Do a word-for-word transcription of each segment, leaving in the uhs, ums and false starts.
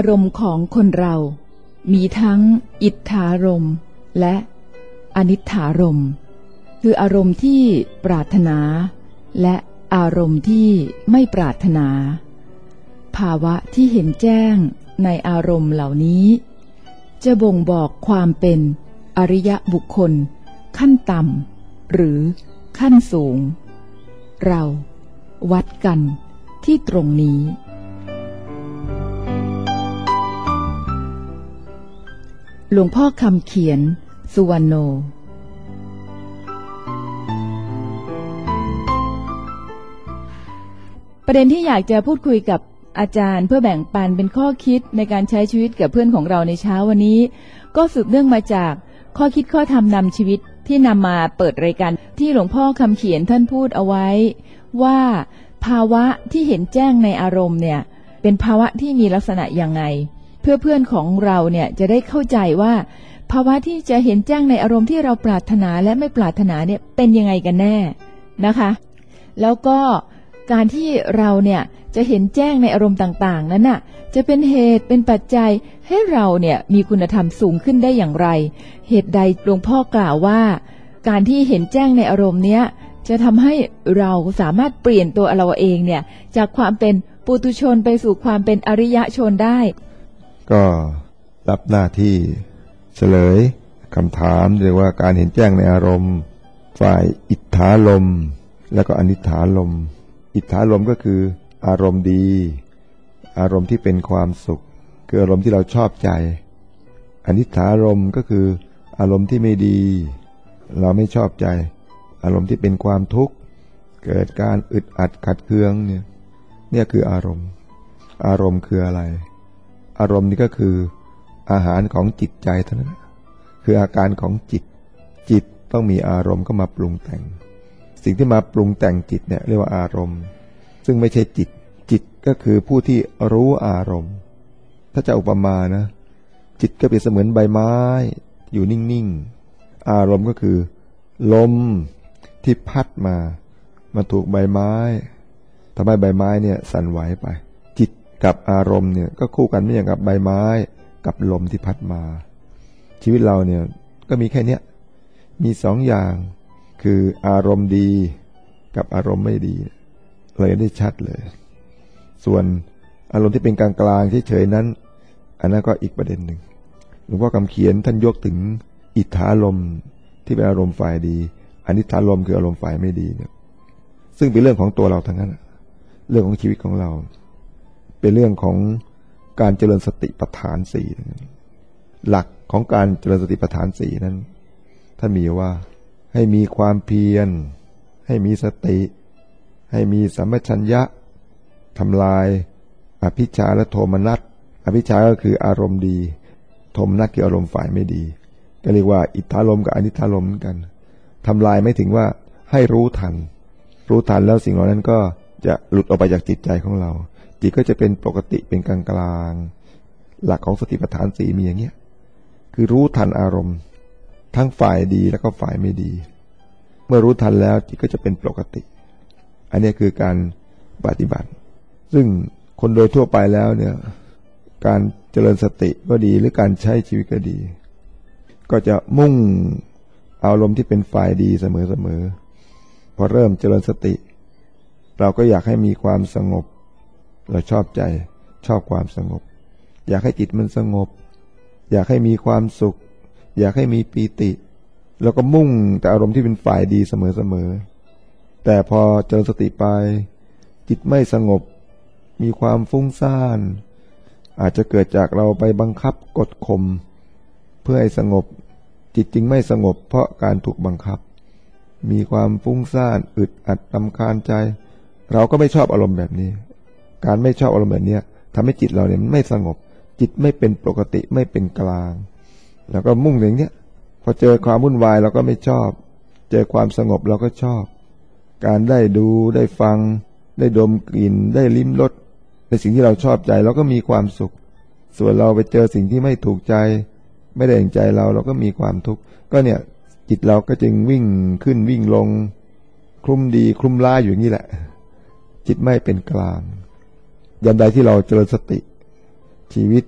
ารมณ์ของคนเรามีทั้งอิทธารมณ์และอนิทธารมณ์คืออารมณ์ที่ปรารถนาและอารมณ์ที่ไม่ปรารถนาภาวะที่เห็นแจ้งในอารมณ์เหล่านี้จะบ่งบอกความเป็นอริยบุคคลขั้นต่ำหรือขั้นสูงเราวัดกันที่ตรงนี้หลวงพ่อคำเขียนสุวรรณโนประเด็นที่อยากจะพูดคุยกับอาจารย์เพื่อแบ่งปันเป็นข้อคิดในการใช้ชีวิตกับเพื่อนของเราในเช้าวันนี้ก็สืบเนื่องมาจากข้อคิดข้อธรรมนำชีวิตที่นำมาเปิดรายการที่หลวงพ่อคำเขียนท่านพูดเอาไว้ว่าภาวะที่เห็นแจ้งในอารมณ์เนี่ยเป็นภาวะที่มีลักษณะยังไงเพื่อเพื่อนของเราเนี่ยจะได้เข้าใจว่าภาวะที่จะเห็นแจ้งในอารมณ์ที่เราปรารถนาและไม่ปรารถนาเนี่ยเป็นยังไงกันแน่นะคะแล้วก็การที่เราเนี่ยจะเห็นแจ้งในอารมณ์ต่างๆนั้นน่ะจะเป็นเหตุเป็นปัจจัยให้เราเนี่ยมีคุณธรรมสูงขึ้นได้อย่างไรเหตุใดหลวงพ่อกล่าวว่าการที่เห็นแจ้งในอารมณ์เนี้ยจะทำให้เราสามารถเปลี่ยนตัวเราเองเนี่ยจากความเป็นปุถุชนไปสู่ความเป็นอริยชนได้ก็รับหน้าที่เฉลยคำถามเรียกว่าการเห็นแจ้งในอารมณ์ฝ่ายอิทธารมณ์แล้วก็อนิทธารมณ์อิทธารมณ์ก็คืออารมณ์ดีอารมณ์ที่เป็นความสุขคืออารมณ์ที่เราชอบใจอนิทธารมณ์ก็คืออารมณ์ที่ไม่ดีเราไม่ชอบใจอารมณ์ที่เป็นความทุกข์เกิดการอึดอัดขัดเคืองเนี่ยเนี่ยคืออารมณ์อารมณ์คืออะไรอารมณ์นี่ก็คืออาหารของจิตใจเท่านั้นคืออาการของจิตจิตต้องมีอารมณ์ก็มาปรุงแต่งสิ่งที่มาปรุงแต่งจิตเนี่ยเรียกว่าอารมณ์ซึ่งไม่ใช่จิตจิตก็คือผู้ที่รู้อารมณ์ถ้าจะอุปมานะจิตก็เปรียบเสมือนใบไม้อยู่นิ่งๆอารมณ์ก็คือลมที่พัดมามาถูกใบไม้ทำให้ใบไม้เนี่ยสั่นไหวไปจิตกับอารมณ์เนี่ยก็คู่กันไม่อย่างกับใบไม้กับลมที่พัดมาชีวิตเราเนี่ยก็มีแค่เนี้ยมีสองอย่างคืออารมณ์ดีกับอารมณ์ไม่ดีเลยได้ชัดเลยส่วนอารมณ์ที่เป็นกลางๆเฉยๆนั้นอันนั้นก็อีกประเด็นหนึ่งหลวงพ่อคำเขียนท่านยกถึงอิทธารมณ์ที่เป็นอารมณ์ฝ่ายดีอนิทธารมณ์คืออารมณ์ฝ่ายไม่ดีเนี่ยซึ่งเป็นเรื่องของตัวเราทั้งนั้นเรื่องของชีวิตของเราเป็นเรื่องของการเจริญสติปัฏฐานสี่หลักของการเจริญสติปัฏฐานสี่นั้นท่านมีว่าให้มีความเพียรให้มีสติให้มีสัมปชัญญะทำลายอภิชฌาและโทมนัสอภิชฌาก็คืออารมณ์ดีโทมนัสคืออารมณ์ฝ่ายไม่ดีก็เรียกว่าอิทธารมณ์กับอนิทธารมณ์เหมือนกันทำลายไม่ถึงว่าให้รู้ทันรู้ทันแล้วสิ่งเหล่านั้นก็จะหลุดออกไปจากจิตใจของเราจิตก็จะเป็นปกติเป็นกลางกลางหลักของสติปัฏฐานสี่มีอย่างเงี้ยคือรู้ทันอารมณ์ทั้งฝ่ายดีแล้วก็ฝ่ายไม่ดีเมื่อรู้ทันแล้วจิตก็จะเป็นปกติอันนี้คือการปฏิบัติซึ่งคนโดยทั่วไปแล้วเนี่ยการเจริญสติก็ดีหรือการใช้ชีวิตก็ดีก็จะมุ่งอารมณ์ที่เป็นฝ่ายดีเสมอๆพอเริ่มเจริญสติเราก็อยากให้มีความสงบเราชอบใจชอบความสงบอยากให้จิตมันสงบอยากให้มีความสุขอยากให้มีปีติแล้วก็มุ่งแต่อารมณ์ที่เป็นฝ่ายดีเสมอๆแต่พอเจริญสติไปจิตไม่สงบมีความฟุ้งซ่านอาจจะเกิดจากเราไปบังคับกดข่มเพื่อให้สงบจิตจึงไม่สงบเพราะการถูกบังคับมีความฟุ้งซ่านอึดอัดรำคาญใจเราก็ไม่ชอบอารมณ์แบบนี้การไม่ชอบอารมณ์แบบนี้ทำให้จิตเราเนี่ยไม่สงบจิตไม่เป็นปกติไม่เป็นกลางแล้วก็มุ่งอย่างเนี้ยพอเจอความวุ่นวายเราก็ไม่ชอบเจอความสงบเราก็ชอบการได้ดูได้ฟังได้ดมกลิ่นได้ลิ้มรสในสิ่งที่เราชอบใจเราก็มีความสุขส่วนเราไปเจอสิ่งที่ไม่ถูกใจไม่ได้อย่างใจเราเราก็มีความทุกข์ก็เนี่ยจิตเราก็จึงวิ่งขึ้นวิ่งลงคลุ้มดีคลุ้มร้ายอยู่อย่างนี้แหละจิตไม่เป็นกลางยามใดที่เราเจริญสติชีวิต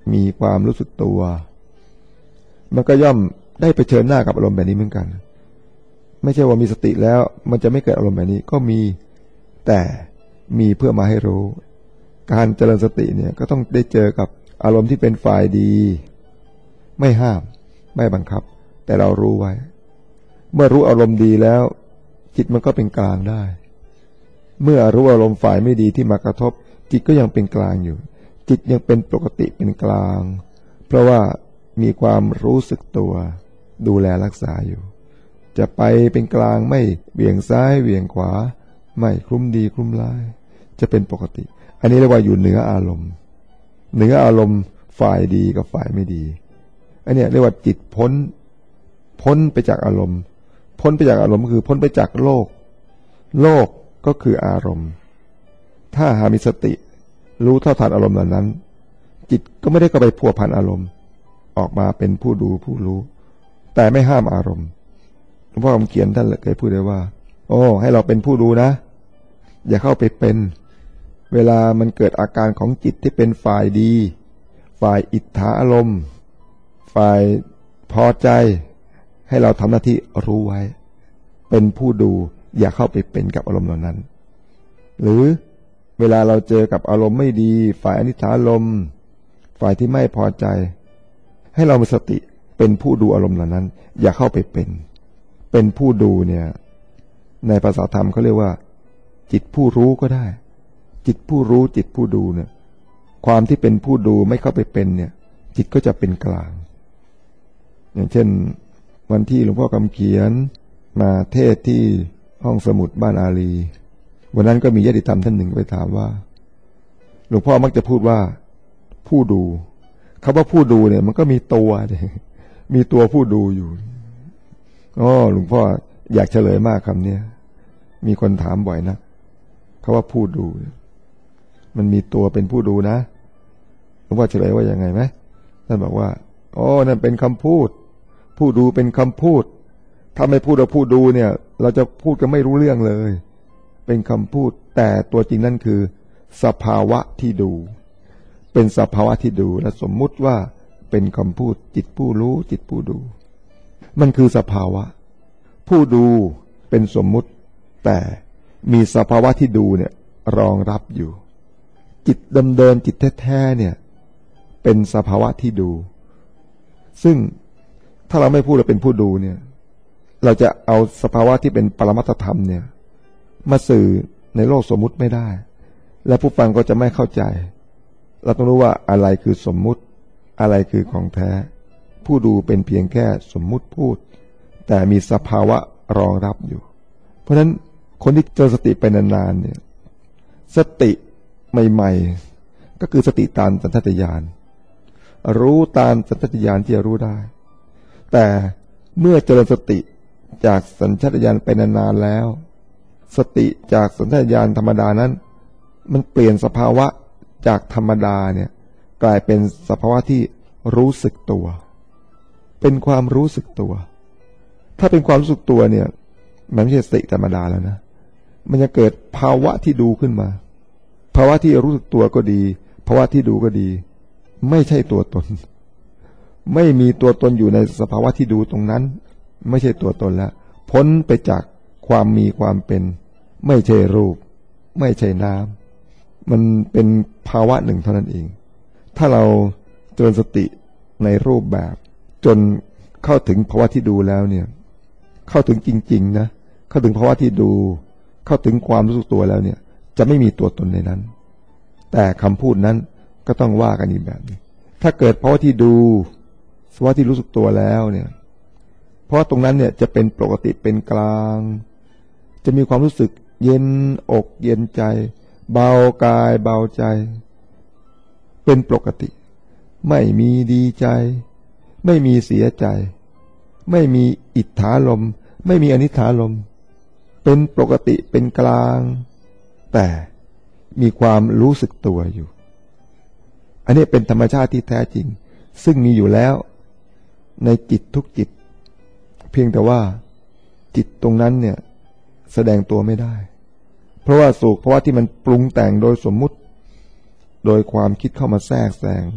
มีความรู้สึกตัวมันก็ย่อมได้เผชิญหน้ากับอารมณ์แบบนี้เหมือนกันไม่ใช่ว่ามีสติแล้วมันจะไม่เกิดอารมณ์แบบนี้ก็มีแต่มีเพื่อมาให้รู้การเจริญสติเนี่ยก็ต้องได้เจอกับอารมณ์ที่เป็นฝ่ายดีไม่ห้ามไม่บังคับแต่เรารู้ไว้เมื่อรู้อารมณ์ดีแล้วจิตมันก็เป็นกลางได้เมื่อรู้อารมณ์ฝ่ายไม่ดีที่มากระทบจิตก็ยังเป็นกลางอยู่จิตยังเป็นปกติเป็นกลางเพราะว่ามีความรู้สึกตัวดูแลรักษาอยู่จะไปเป็นกลางไม่เบี่ยงซ้ายเบี่ยงขวาไม่คลุ้มดีคลุ้มร้ายจะเป็นปกติอันนี้เรียกว่าอยู่เหนืออารมณ์เหนืออารมณ์ฝ่ายดีกับฝ่ายไม่ดีอันนี้เรียกว่าจิตพ้นพ้นไปจากอารมณ์พ้นไปจากอารมณ์คือพ้นไปจากโลกโลกก็คืออารมณ์ถ้าหามีสติรู้เท่าทันอารมณ์เหล่านั้นจิตก็ไม่ได้เข้าไปพัวพันอารมณ์ออกมาเป็นผู้ดูผู้รู้แต่ไม่ห้ามอารมณ์หลวงพ่อคำเขียนท่านเคยพูดไว้ว่าโอ้ให้เราเป็นผู้ดูนะอย่าเข้าไปเป็นเวลามันเกิดอาการของจิตที่เป็นฝ่ายดีฝ่ายอิทธาอารมณ์ฝ่ายพอใจให้เราทำหน้าที่รู้ไว้เป็นผู้ดูอย่าเข้าไปเป็นกับอารมณ์เหล่านั้นหรือเวลาเราเจอกับอารมณ์ไม่ดีฝ่ายอนิจจารมณ์ฝ่ายที่ไม่พอใจให้เรามีสติเป็นผู้ดูอารมณ์เหล่านั้นอย่าเข้าไปเป็นเป็นผู้ดูเนี่ยในภาษาธรรมเขาเรียกว่าจิตผู้รู้ก็ได้จิตผู้รู้จิตผู้ดูเนี่ยความที่เป็นผู้ดูไม่เข้าไปเป็นเนี่ยจิตก็จะเป็นกลางอย่างเช่นวันที่หลวงพ่อคำเขียนมาเทศที่ห้องสมุดบ้านอารีวันนั้นก็มีญาติธรรมท่านหนึ่งไปถามว่าหลวงพ่อมักจะพูดว่าผู้ดูคำว่าผู้ดูเนี่ยมันก็มีตัวมีตัวผู้ดูอยู่อ๋อหลวงพ่ออยากเฉลยมากคำนี้มีคนถามบ่อยนะคำว่าผู้ดูมันมีตัวเป็นผู้ดูนะหลวงพ่อเฉลยว่ายังไงไหมท่านบอกว่าอ๋อนั่นเป็นคำพูดผู้ดูเป็นคำพูดถ้าไม่พูดว่าผู้ดูเนี่ยเราจะพูดกันไม่รู้เรื่องเลยเป็นคำพูดแต่ตัวจริงนั่นคือสภาวะที่ดูเป็นสภาวะที่ดูและสมมุติว่าเป็นคำพูดจิตผู้รู้จิตผู้ดูมันคือสภาวะผู้ดูเป็นสมมุติแต่มีสภาวะที่ดูเนี่ยรองรับอยู่จิตเดิมๆจิตแท้ๆเนี่ยเป็นสภาวะที่ดูซึ่งถ้าเราไม่พูดเราเป็นผู้ดูเนี่ยเราจะเอาสภาวะที่เป็นปรมัตถธรรมเนี่ยมาสื่อในโลกสมมุติไม่ได้และผู้ฟังก็จะไม่เข้าใจเราต้องรู้ว่าอะไรคือสมมุติอะไรคือของแท้ผู้ดูเป็นเพียงแค่สมมุติพูดแต่มีสภาวะรองรับอยู่เพราะฉะนั้นคนที่เจริญสติไปนานๆเนี่ยสติใหม่ๆก็คือสติตามสัญชาตญาณรู้ตามสัญชาตญาณที่จะรู้ได้แต่เมื่อเจริญสติจากสัญชาตญาณไปนานๆแล้วสติจากสัญชาตญาณธรรมดานั้นมันเปลี่ยนสภาวะจากธรรมดาเนี่ยกลายเป็นสภาวะที่รู้สึกตัวเป็นความรู้สึกตัวถ้าเป็นความรู้สึกตัวเนี่ยมันไม่ใช่สติธรรมดาแล้วนะมันจะเกิดภาวะที่ดูขึ้นมาภาวะที่รู้สึกตัวก็ดีภาวะที่ดูก็ดีไม่ใช่ตัวตนไม่มีตัวตนอยู่ในสภาวะที่ดูตรงนั้นไม่ใช่ตัวตนแล้วพ้นไปจากความมีความเป็นไม่ใช่รูปไม่ใช่นามมันเป็นภาวะหนึ่งเท่านั้นเองถ้าเราเจริญสติในรูปแบบจนเข้าถึงภาวะที่ดูแล้วเนี่ยเข้าถึงจริงๆนะเข้าถึงภาวะที่ดูเข้าถึงความรู้สึกตัวแล้วเนี่ยจะไม่มีตัวตนในนั้นแต่คำพูดนั้นก็ต้องว่ากันอีกแบบนึงถ้าเกิดภาวะที่ดูภาวะที่รู้สึกตัวแล้วเนี่ยเพราะตรงนั้นเนี่ยจะเป็นปกติเป็นกลางจะมีความรู้สึกเย็นอกเย็นใจเบากายเบาใจเป็นปกติไม่มีดีใจไม่มีเสียใจไม่มีอิทธารมณ์ไม่มีอนิจฐารมณ์เป็นปกติเป็นกลางแต่มีความรู้สึกตัวอยู่อันนี้เป็นธรรมชาติที่แท้จริงซึ่งมีอยู่แล้วในจิตทุกจิตเพียงแต่ว่าจิตตรงนั้นเนี่ยแสดงตัวไม่ได้เพราะว่าสุขเพราะว่าที่มันปรุงแต่งโดยสมมุติโดยความคิดเข้ามาแทรกแซง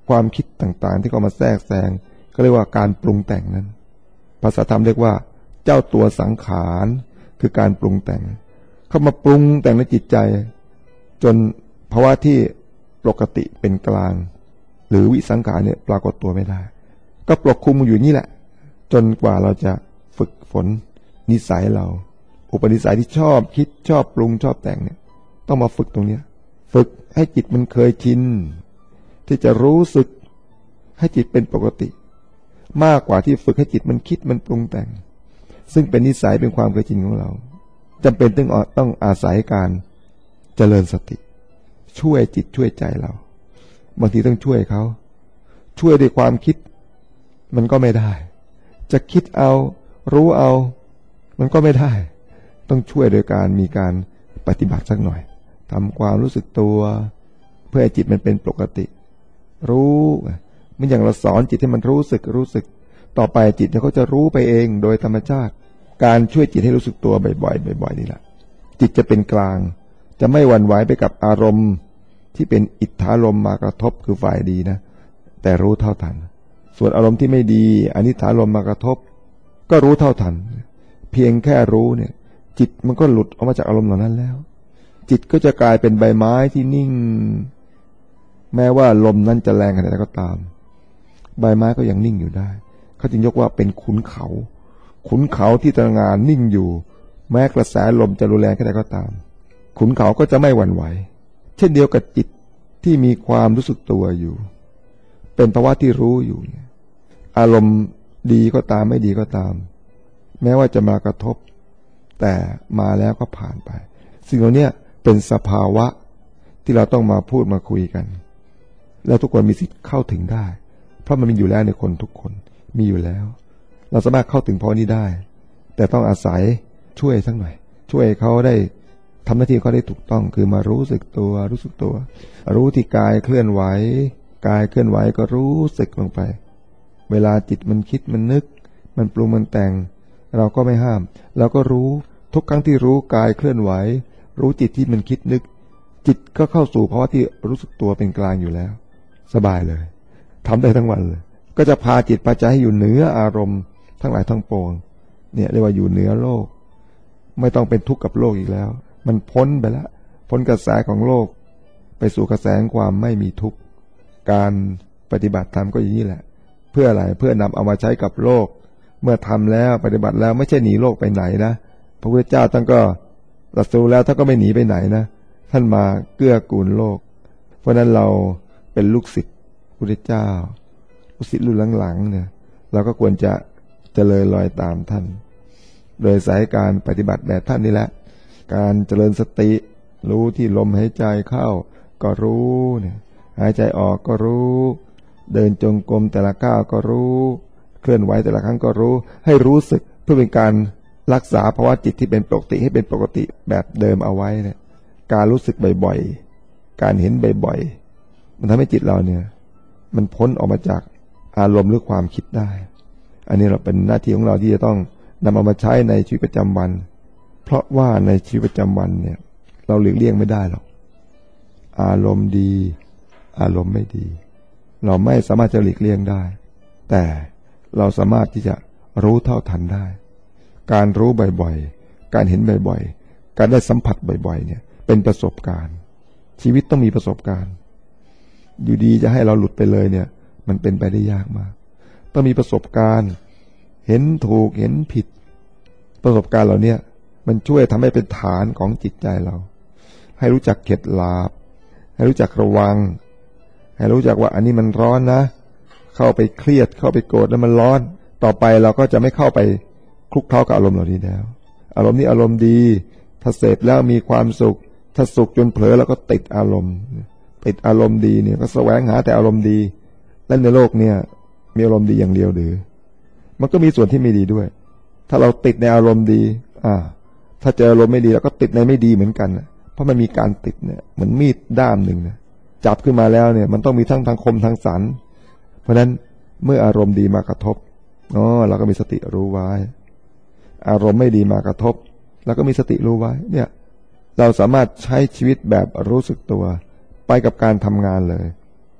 ความคิดต่างๆที่เข้ามาแทรกแซงก็เรียกว่าการปรุงแต่งนั้นภาษาธรรมเรียกว่าเจ้าตัวสังขารคือการปรุงแต่งเข้ามาปรุงแต่งในจิตใจจนภาวะที่ปกติเป็นกลางหรือวิสังขารเนี่ยปรากฏตัวไม่ได้ก็ปกคลุมอยู่นี่แหละจนกว่าเราจะฝึกฝนนิสัยเราอุปนิสัยที่ชอบคิดชอบปรุงชอบแต่งเนี่ยต้องมาฝึกตรงนี้ฝึกให้จิตมันเคยชินที่จะรู้สึกให้จิตเป็นปกติมากกว่าที่ฝึกให้จิตมันคิดมันปรุงแต่งซึ่งเป็นนิสัยเป็นความเคยชินของเราจำเป็นต้องต้องอาศัยการเจริญสติช่วยจิตช่วยใจเราบางทีต้องช่วยเขาช่วยด้วยความคิดมันก็ไม่ได้จะคิดเอารู้เอามันก็ไม่ได้ต้องช่วยโดยการมีการปฏิบัติสักหน่อยทำความรู้สึกตัวเพื่อให้จิตมันเป็นปกติรู้เหมือนอย่างเราสอนจิตให้มันรู้สึกรู้สึกต่อไปจิตเนี่ยเขาจะรู้ไปเองโดยธรรมชาติการช่วยจิตให้รู้สึกตัวบ่อยๆบ่อยๆนี่แหละจิตจะเป็นกลางจะไม่หวั่นไหวไปกับอารมณ์ที่เป็นอิทธารมณ์มากระทบคือฝ่ายดีนะแต่รู้เท่าทันส่วนอารมณ์ที่ไม่ดีอนิทธารมณ์มากระทบก็รู้เท่าทันเพียงแค่รู้เนี่ยจิตมันก็หลุดออกมาจากอารมณ์เหล่านั้นแล้วจิตก็จะกลายเป็นใบไม้ที่นิ่งแม้ว่าลมนั้นจะแรงขนาดไหนก็ตามใบไม้ก็ยังนิ่งอยู่ได้เขาจึงยกว่าเป็นขุนเขาขุนเขาที่ตระหง่านนิ่งอยู่แม้กระแสลมจะรุนแรงแค่ไหนก็ตามขุนเขาก็จะไม่หวั่นไหวเช่นเดียวกับจิตที่มีความรู้สึกตัวอยู่เป็นภาวะที่รู้อยู่อารมณ์ดีก็ตามไม่ดีก็ตามแม้ว่าจะมากระทบแต่มาแล้วก็ผ่านไปสิ่งเหล่านี้เป็นสภาวะที่เราต้องมาพูดมาคุยกันแล้วทุกคนมีสิทธิ์เข้าถึงได้เพราะมันมีอยู่แล้วในคนทุกคนมีอยู่แล้วเราสามารถเข้าถึงพอนี้ได้แต่ต้องอาศัยช่วยสักหน่อยช่วยเขาได้ทำหน้าที่เขาได้ถูกต้องคือมารู้สึกตัวรู้สึกตัวรู้ที่กายเคลื่อนไหวกายเคลื่อนไหวก็รู้สึกลงไปเวลาจิตมันคิดมันนึกมันปรุงมันแต่งเราก็ไม่ห้ามเราก็รู้ทุกครั้งที่รู้กายเคลื่อนไหวรู้จิตที่มันคิดนึกจิตก็เข้าสู่ภาวะที่รู้สึกตัวเป็นกลางอยู่แล้วสบายเลยทำได้ทั้งวันเลยก็จะพาจิตพาใจให้อยู่เหนืออารมณ์ทั้งหลายทั้งปวงเนี่ยเรียกว่าอยู่เหนือโลกไม่ต้องเป็นทุกข์กับโลกอีกแล้วมันพ้นไปแล้วพ้นกระแสของโลกไปสู่กระแสความไม่มีทุกข์การปฏิบัติธรรมก็อย่างนี้แหละเพื่ออะไรเพื่อนำเอามาใช้กับโลกเมื่อทำแล้วปฏิบัติแล้วไม่ใช่หนีโลกไปไหนนะพระพุทธเจ้าท่านก็ตรัสรู้แล้วท่านก็ไม่หนีไปไหนนะท่านมาเกื้อกูลโลกเพราะนั้นเราเป็นลูกศิษย์พระพุทธเจ้าลูกศิษย์รุ่นหลังๆเนี่ยเราก็ควรจะเจริญรอยตามท่านโดยสายการปฏิบัติแบบท่านนี่แหละการเจริญสติรู้ที่ลมหายใจเข้าก็รู้เนี่ยหายใจออกก็รู้เดินจงกรมแต่ละก้าวก็รู้เคลื่อนไหวแต่ละครั้งก็รู้ให้รู้สึกเพื่อเป็นการรักษาภาวะจิตที่เป็นปกติให้เป็นปกติแบบเดิมเอาไว้เนี่ยการรู้สึกบ่อยๆการเห็นบ่อยๆมันทำให้จิตเราเนี่ยมันพ้นออกมาจากอารมณ์หรือความคิดได้อันนี้เราเป็นหน้าที่ของเราที่จะต้องนำเอามาใช้ในชีวิตประจำวันเพราะว่าในชีวิตประจำวันเนี่ยเราหลีกเลี่ยงไม่ได้หรอกอารมณ์ดีอารมณ์ไม่ดีเราไม่สามารถจะหลีกเลี่ยงได้แต่เราสามารถที่จะรู้เท่าทันได้การรู้บ่อยๆการเห็นบ่อยๆการได้สัมผัสบ่อยๆเนี่ยเป็นประสบการณ์ชีวิตต้องมีประสบการณ์อยู่ดีจะให้เราหลุดไปเลยเนี่ยมันเป็นไปได้ยากมากต้องมีประสบการณ์เห็นถูกเห็นผิดประสบการณ์เหล่านี้มันช่วยทำให้เป็นฐานของจิตใจเราให้รู้จักเข็ดหลาบให้รู้จักระวังให้รู้จักว่าอันนี้มันร้อนนะเข้าไปเครียดเข้าไปโกรธแล้วมันร้อนต่อไปเราก็จะไม่เข้าไปคลุกเคล้ากับอารมณ์เหล่านี้แล้วอารมณ์นี้อารมณ์ดีถ้าเสพแล้วมีความสุขถ้าสุขจนเผลอเราก็ติดอารมณ์ติดอารมณ์ดีเนี่ยก็แสวงหาแต่อารมณ์ดีและในโลกเนี่ยมีอารมณ์ดีอย่างเดียวหรือมันก็มีส่วนที่ไม่ดีด้วยถ้าเราติดในอารมณ์ดีอ่าถ้าเจออารมณ์ไม่ดีเราก็ติดในไม่ดีเหมือนกันเพราะมันมีการติดเนี่ยเหมือนมีดด้ามหนึ่งนะจับขึ้นมาแล้วเนี่ยมันต้องมีทั้งทางคมทางสันเพราะฉะนั้นเมื่ออารมณ์ดีมากระทบอ๋อเราก็มีสติรู้ไว้อารมณ์ไม่ดีมากระทบเราก็มีสติรู้ไว้เนี่ยเราสามารถใช้ชีวิตแบบรู้สึกตัวไปกับการทำงานเลย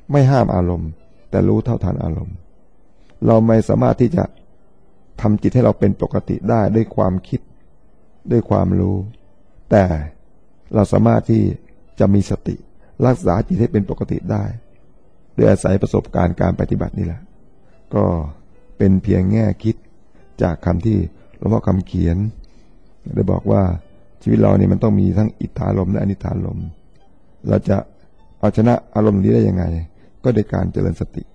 ไม่ห้ามอารมณ์แต่รู้เท่าทันอารมณ์เราไม่สามารถที่จะทำจิตให้เราเป็นปกติได้ด้วยความคิดด้วยความรู้แต่เราสามารถที่จะมีสติรักษาจิตให้เป็นปกติได้โดยอาศัยประสบการณ์การปฏิบัตินี่แหละก็เป็นเพียงแง่คิดจากคำที่หลวงพ่อคำเขียนได้บอกว่าชีวิตเราเนี่ยมันต้องมีทั้งอิทธารมณ์และอนิทธารมณ์เราจะเอาชนะอารมณ์นี้ได้ยังไงก็โดยการเจริญสติ